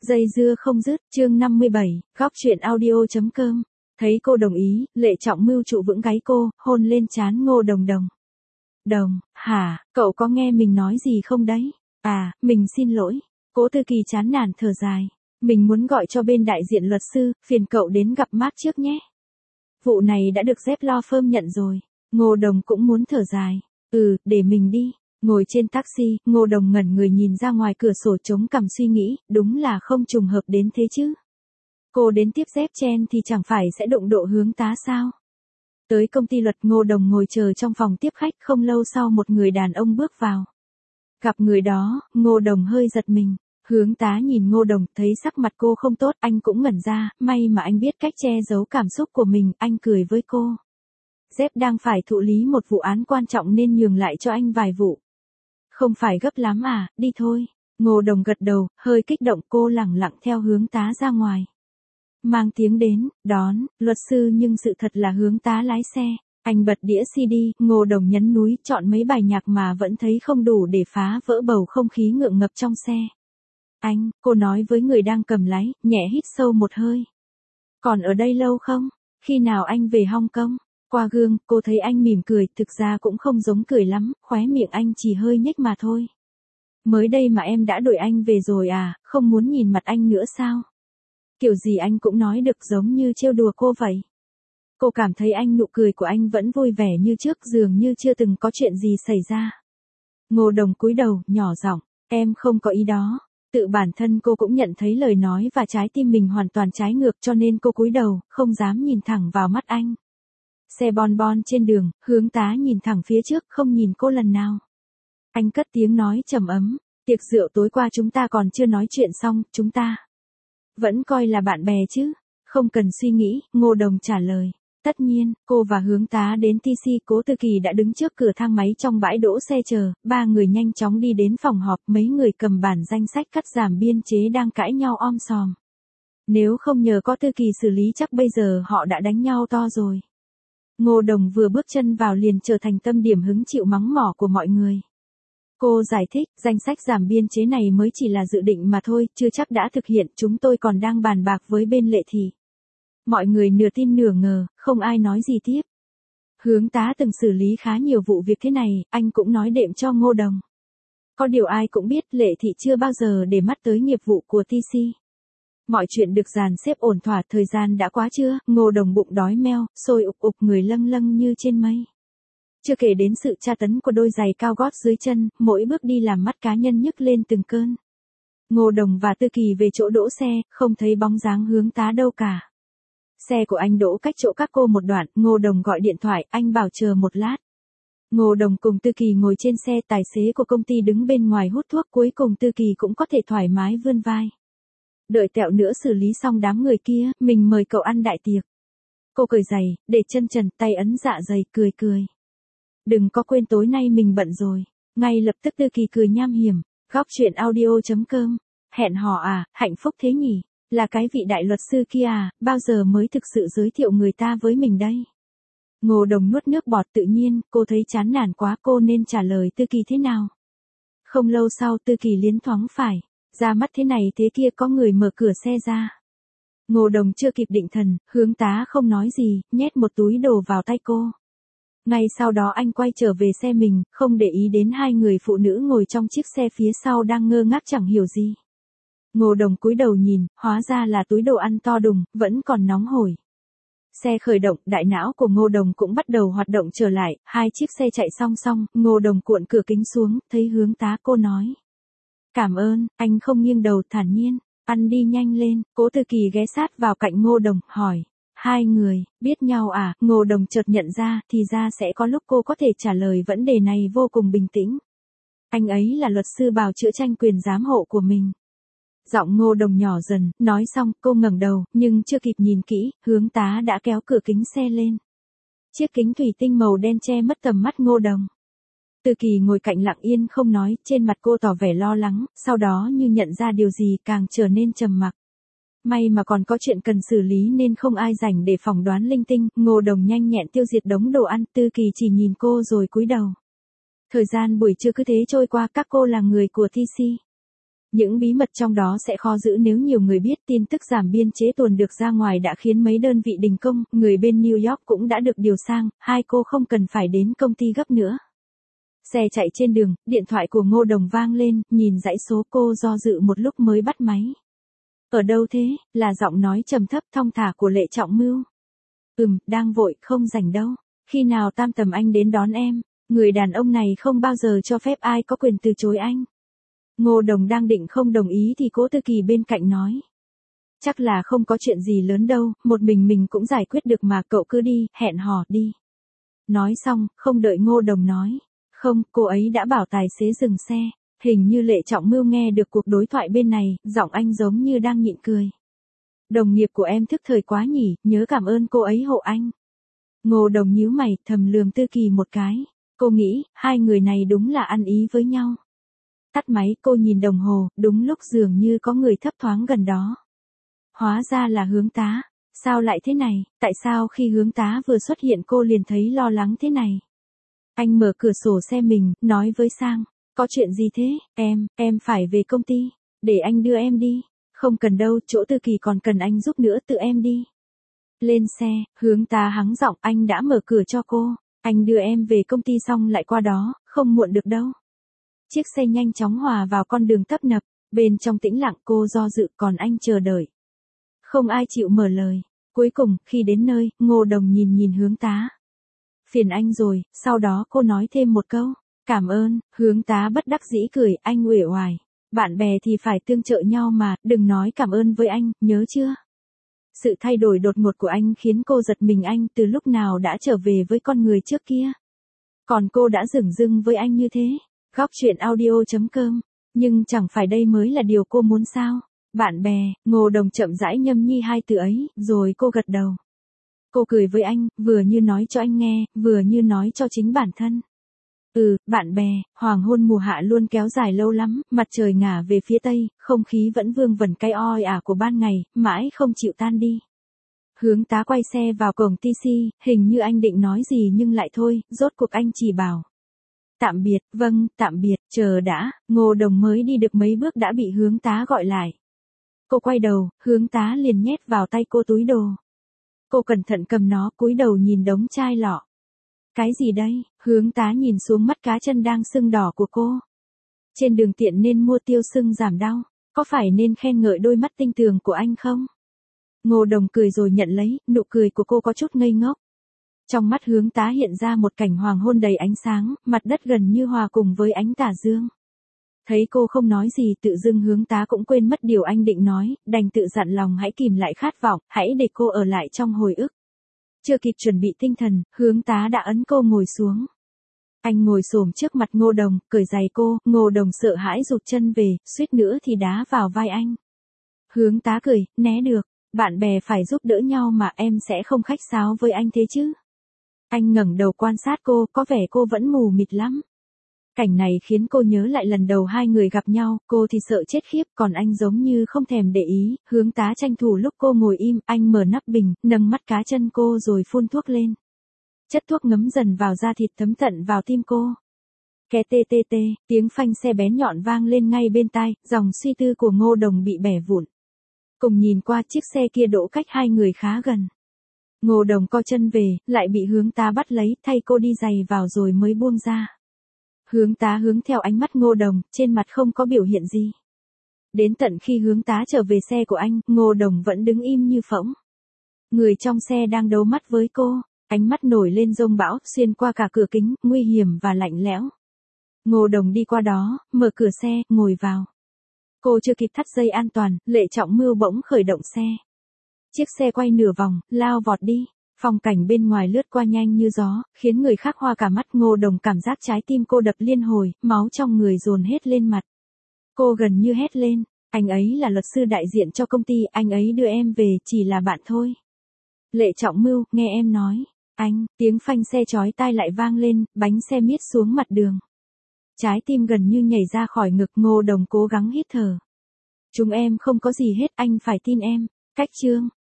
Dây dưa không dứt, chương 57, góc chuyện audio.com. Thấy cô đồng ý, Lệ Trọng Mưu trụ vững gáy cô, hôn lên trán Ngô Đồng Đồng. Đồng, hả, cậu có nghe mình nói gì không đấy? À, mình xin lỗi. Cố Tư Kỳ chán nản thở dài. Mình muốn gọi cho bên đại diện luật sư, phiền cậu đến gặp Mark trước nhé. Vụ này đã được Dép Lo Firm nhận rồi. Ngô Đồng cũng muốn thở dài. Để mình đi. Ngồi trên taxi, Ngô Đồng ngẩn người nhìn ra ngoài cửa sổ chống cằm suy nghĩ, đúng là không trùng hợp đến thế chứ. Cô đến tiếp Dép Chen thì chẳng phải sẽ đụng độ Hướng Tá sao? Tới công ty luật, Ngô Đồng ngồi chờ trong phòng tiếp khách, không lâu sau một người đàn ông bước vào. Gặp người đó, Ngô Đồng hơi giật mình. Hướng Tá nhìn Ngô Đồng, thấy sắc mặt cô không tốt, anh cũng ngẩn ra, may mà anh biết cách che giấu cảm xúc của mình, anh cười với cô. Dép đang phải thụ lý một vụ án quan trọng nên nhường lại cho anh vài vụ. Không phải gấp lắm à, đi thôi. Ngô Đồng gật đầu, hơi kích động, cô lẳng lặng theo Hướng Tá ra ngoài. Mang tiếng đến, đón, luật sư, nhưng sự thật là Hướng Tá lái xe. Anh bật đĩa CD, Ngô Đồng nhấn núi, chọn mấy bài nhạc mà vẫn thấy không đủ để phá vỡ bầu không khí ngượng ngập trong xe. Anh, cô nói với người đang cầm lái, nhẹ hít sâu một hơi. Còn ở đây lâu không? Khi nào anh về Hong Kong? Qua gương, cô thấy anh mỉm cười, thực ra cũng không giống cười lắm, khóe miệng anh chỉ hơi nhếch mà thôi. Mới đây mà em đã đuổi anh về rồi à, không muốn nhìn mặt anh nữa sao? Kiểu gì anh cũng nói được, giống như trêu đùa cô vậy. Cô cảm thấy nụ cười của anh vẫn vui vẻ như trước, dường như chưa từng có chuyện gì xảy ra. Ngô Đồng cúi đầu, nhỏ giọng, em không có ý đó. Tự bản thân cô cũng nhận thấy lời nói và trái tim mình hoàn toàn trái ngược, cho nên cô cúi đầu, không dám nhìn thẳng vào mắt anh. Xe bon bon trên đường, Hướng Tá nhìn thẳng phía trước, không nhìn cô lần nào. Anh cất tiếng nói trầm ấm, tiệc rượu tối qua chúng ta còn chưa nói chuyện xong, chúng ta vẫn coi là bạn bè chứ? Không cần suy nghĩ, Ngô Đồng trả lời. Tất nhiên, cô và Hướng Tá đến TC, Cố Tư Kỳ đã đứng trước cửa thang máy trong bãi đỗ xe chờ, ba người nhanh chóng đi đến phòng họp, mấy người cầm bản danh sách cắt giảm biên chế đang cãi nhau om sòm. Nếu không nhờ có Tư Kỳ xử lý chắc bây giờ họ đã đánh nhau to rồi. Ngô Đồng vừa bước chân vào liền trở thành tâm điểm hứng chịu mắng mỏ của mọi người. Cô giải thích, danh sách giảm biên chế này mới chỉ là dự định mà thôi, chưa chắc đã thực hiện, chúng tôi còn đang bàn bạc với bên Lệ Thị. Mọi người nửa tin nửa ngờ, không ai nói gì tiếp. Hướng Tá từng xử lý khá nhiều vụ việc thế này, anh cũng nói đệm cho Ngô Đồng. Có điều ai cũng biết Lệ Thị chưa bao giờ để mắt tới nghiệp vụ của TC. Mọi chuyện được dàn xếp ổn thỏa, thời gian đã quá trưa, Ngô Đồng bụng đói meo, sôi ục ục, người lâng lâng như trên mây. Chưa kể đến sự tra tấn của đôi giày cao gót dưới chân, mỗi bước đi làm mắt cá nhân nhức lên từng cơn. Ngô Đồng và Tư Kỳ về chỗ đỗ xe, không thấy bóng dáng Hướng Tá đâu cả. Xe của anh đỗ cách chỗ các cô một đoạn, Ngô Đồng gọi điện thoại, anh bảo chờ một lát. Ngô Đồng cùng Tư Kỳ ngồi trên xe, tài xế của công ty đứng bên ngoài hút thuốc, cuối cùng Tư Kỳ cũng có thể thoải mái vươn vai. Đợi tẹo nữa xử lý xong đám người kia, mình mời cậu ăn đại tiệc. Cô cởi giày, để chân trần, tay ấn dạ dày, cười cười. Đừng có quên tối nay mình bận rồi. Ngay lập tức Tư Kỳ cười nham hiểm. Góc chuyện audio.com. Hẹn hò à, hạnh phúc thế nhỉ? Là cái vị đại luật sư kia à, bao giờ mới thực sự giới thiệu người ta với mình đây? Ngô Đồng nuốt nước bọt, tự nhiên, cô thấy chán nản quá, cô nên trả lời Tư Kỳ thế nào? Không lâu sau Tư Kỳ liến thoáng phải. Ra mắt thế này thế kia, có người mở cửa xe ra. Ngô Đồng chưa kịp định thần, Hướng Tá không nói gì, nhét một túi đồ vào tay cô. Ngay sau đó anh quay trở về xe mình, không để ý đến hai người phụ nữ ngồi trong chiếc xe phía sau đang ngơ ngác chẳng hiểu gì. Ngô Đồng cúi đầu nhìn, hóa ra là túi đồ ăn to đùng, vẫn còn nóng hổi. Xe khởi động, đại não của Ngô Đồng cũng bắt đầu hoạt động trở lại, hai chiếc xe chạy song song, Ngô Đồng cuộn cửa kính xuống, thấy Hướng Tá, cô nói. Cảm ơn, anh không nghiêng đầu, thản nhiên, ăn đi nhanh lên. Cố Tư Kỳ ghé sát vào cạnh Ngô Đồng, hỏi. Hai người, biết nhau à? Ngô Đồng chợt nhận ra, thì ra sẽ có lúc cô có thể trả lời vấn đề này vô cùng bình tĩnh. Anh ấy là luật sư bào chữa tranh quyền giám hộ của mình. Giọng Ngô Đồng nhỏ dần, nói xong, cô ngẩng đầu, nhưng chưa kịp nhìn kỹ, Hướng Tá đã kéo cửa kính xe lên. Chiếc kính thủy tinh màu đen che mất tầm mắt Ngô Đồng. Tư Kỳ ngồi cạnh lặng yên không nói, trên mặt cô tỏ vẻ lo lắng, sau đó như nhận ra điều gì càng trở nên trầm mặc. May mà còn có chuyện cần xử lý nên không ai rảnh để phỏng đoán linh tinh, Ngô Đồng nhanh nhẹn tiêu diệt đống đồ ăn, Tư Kỳ chỉ nhìn cô rồi cúi đầu. Thời gian buổi trưa cứ thế trôi qua, các cô là người của TC. Những bí mật trong đó sẽ khó giữ nếu nhiều người biết. Tin tức giảm biên chế tuần được ra ngoài đã khiến mấy đơn vị đình công, người bên New York cũng đã được điều sang, hai cô không cần phải đến công ty gấp nữa. Xe chạy trên đường, điện thoại của Ngô Đồng vang lên, nhìn dãy số cô do dự một lúc mới bắt máy. Ở đâu thế, là giọng nói trầm thấp thong thả của Lệ Trọng Mưu. Đang vội, không rảnh đâu. Khi nào tam tầm anh đến đón em, người đàn ông này không bao giờ cho phép ai có quyền từ chối anh. Ngô Đồng đang định không đồng ý thì Cố Tư Kỳ bên cạnh nói. Chắc là không có chuyện gì lớn đâu, một mình cũng giải quyết được mà, cậu cứ đi, hẹn hò đi. Nói xong, không đợi Ngô Đồng nói. Không, cô ấy đã bảo tài xế dừng xe. Hình như Lệ Trọng Mưu nghe được cuộc đối thoại bên này, giọng anh giống như đang nhịn cười. Đồng nghiệp của em thức thời quá nhỉ, nhớ cảm ơn cô ấy hộ anh. Ngô Đồng nhíu mày, thầm lườm Tư Kỳ một cái. Cô nghĩ, hai người này đúng là ăn ý với nhau. Tắt máy, cô nhìn đồng hồ, đúng lúc dường như có người thấp thoáng gần đó. Hóa ra là Hướng Tá. Sao lại thế này, tại sao khi Hướng Tá vừa xuất hiện cô liền thấy lo lắng thế này? Anh mở cửa sổ xe mình, nói với Sang. Có chuyện gì thế, em phải về công ty. Để anh đưa em đi. Không cần đâu, chỗ Tư Kỳ còn cần anh giúp nữa, tự em đi. Lên xe, Hướng Tá hắng giọng, anh đã mở cửa cho cô. Anh đưa em về công ty xong lại qua đó, không muộn được đâu. Chiếc xe nhanh chóng hòa vào con đường tấp nập, bên trong tĩnh lặng cô do dự còn anh chờ đợi. Không ai chịu mở lời. Cuối cùng, khi đến nơi, Ngô Đồng nhìn Hướng Tá. Phiền anh rồi, sau đó cô nói thêm một câu. Cảm ơn, Hướng Tá bất đắc dĩ cười, anh uể oải. Bạn bè thì phải tương trợ nhau mà, đừng nói cảm ơn với anh, nhớ chưa? Sự thay đổi đột ngột của anh khiến cô giật mình, anh từ lúc nào đã trở về với con người trước kia. Còn cô đã dửng dưng với anh như thế. Góc chuyện audio.com. Nhưng chẳng phải đây mới là điều cô muốn sao? Bạn bè, Ngô Đồng chậm rãi nhâm nhi hai từ ấy, rồi cô gật đầu. Cô cười với anh, vừa như nói cho anh nghe, vừa như nói cho chính bản thân. Bạn bè, hoàng hôn mùa hạ luôn kéo dài lâu lắm, mặt trời ngả về phía tây, không khí vẫn vương vẩn cay oi ả của ban ngày, mãi không chịu tan đi. Hướng Tá quay xe vào cổng TC, hình như anh định nói gì nhưng lại thôi, rốt cuộc anh chỉ bảo. Tạm biệt, vâng, tạm biệt, chờ đã, Ngô Đồng mới đi được mấy bước đã bị Hướng Tá gọi lại. Cô quay đầu, Hướng Tá liền nhét vào tay cô túi đồ. Cô cẩn thận cầm nó, cúi đầu nhìn đống chai lọ. Cái gì đây? Hướng Tá nhìn xuống mắt cá chân đang sưng đỏ của cô. Trên đường tiện nên mua tiêu sưng giảm đau, có phải nên khen ngợi đôi mắt tinh tường của anh không? Ngô Đồng cười rồi nhận lấy, nụ cười của cô có chút ngây ngốc. Trong mắt Hướng Tá hiện ra một cảnh hoàng hôn đầy ánh sáng, mặt đất gần như hòa cùng với ánh tà dương. Thấy cô không nói gì, tự dưng Hướng Tá cũng quên mất điều anh định nói, đành tự dặn lòng hãy kìm lại khát vọng, hãy để cô ở lại trong hồi ức. Chưa kịp chuẩn bị tinh thần, Hướng Tá đã ấn cô ngồi xuống. Anh ngồi xổm trước mặt Ngô Đồng, cởi giày cô, Ngô Đồng sợ hãi rụt chân về, suýt nữa thì đá vào vai anh. Hướng Tá cười, né được, bạn bè phải giúp đỡ nhau mà, em sẽ không khách sáo với anh thế chứ. Anh ngẩng đầu quan sát cô, có vẻ cô vẫn mù mịt lắm. Cảnh này khiến cô nhớ lại lần đầu hai người gặp nhau, cô thì sợ chết khiếp, còn anh giống như không thèm để ý. Hướng Tá tranh thủ lúc cô ngồi im, anh mở nắp bình, nâng mắt cá chân cô rồi phun thuốc lên. Chất thuốc ngấm dần vào da thịt thấm tận vào tim cô. Ke tê tê tê, tiếng phanh xe bén nhọn vang lên ngay bên tai, dòng suy tư của Ngô Đồng bị bẻ vụn. Cùng nhìn qua, chiếc xe kia đỗ cách hai người khá gần. Ngô Đồng co chân về, lại bị Hướng Tá bắt lấy, thay cô đi giày vào rồi mới buông ra. Hướng Tá hướng theo ánh mắt Ngô Đồng, trên mặt không có biểu hiện gì. Đến tận khi Hướng Tá trở về xe của anh, Ngô Đồng vẫn đứng im như phỗng. Người trong xe đang đấu mắt với cô, ánh mắt nổi lên giông bão, xuyên qua cả cửa kính, nguy hiểm và lạnh lẽo. Ngô Đồng đi qua đó, mở cửa xe, ngồi vào. Cô chưa kịp thắt dây an toàn, Lệ Trọng Mưu bỗng khởi động xe. Chiếc xe quay nửa vòng, lao vọt đi. Phong cảnh bên ngoài lướt qua nhanh như gió, khiến người khác hoa cả mắt. Ngô Đồng cảm giác trái tim cô đập liên hồi, máu trong người dồn hết lên mặt. Cô gần như hét lên, anh ấy là luật sư đại diện cho công ty, anh ấy đưa em về, chỉ là bạn thôi. Lệ Trọng Mưu, nghe em nói. Anh, tiếng phanh xe chói tai lại vang lên, bánh xe miết xuống mặt đường. Trái tim gần như nhảy ra khỏi ngực. Ngô Đồng cố gắng hít thở. Chúng em không có gì hết, anh phải tin em. Cách chương.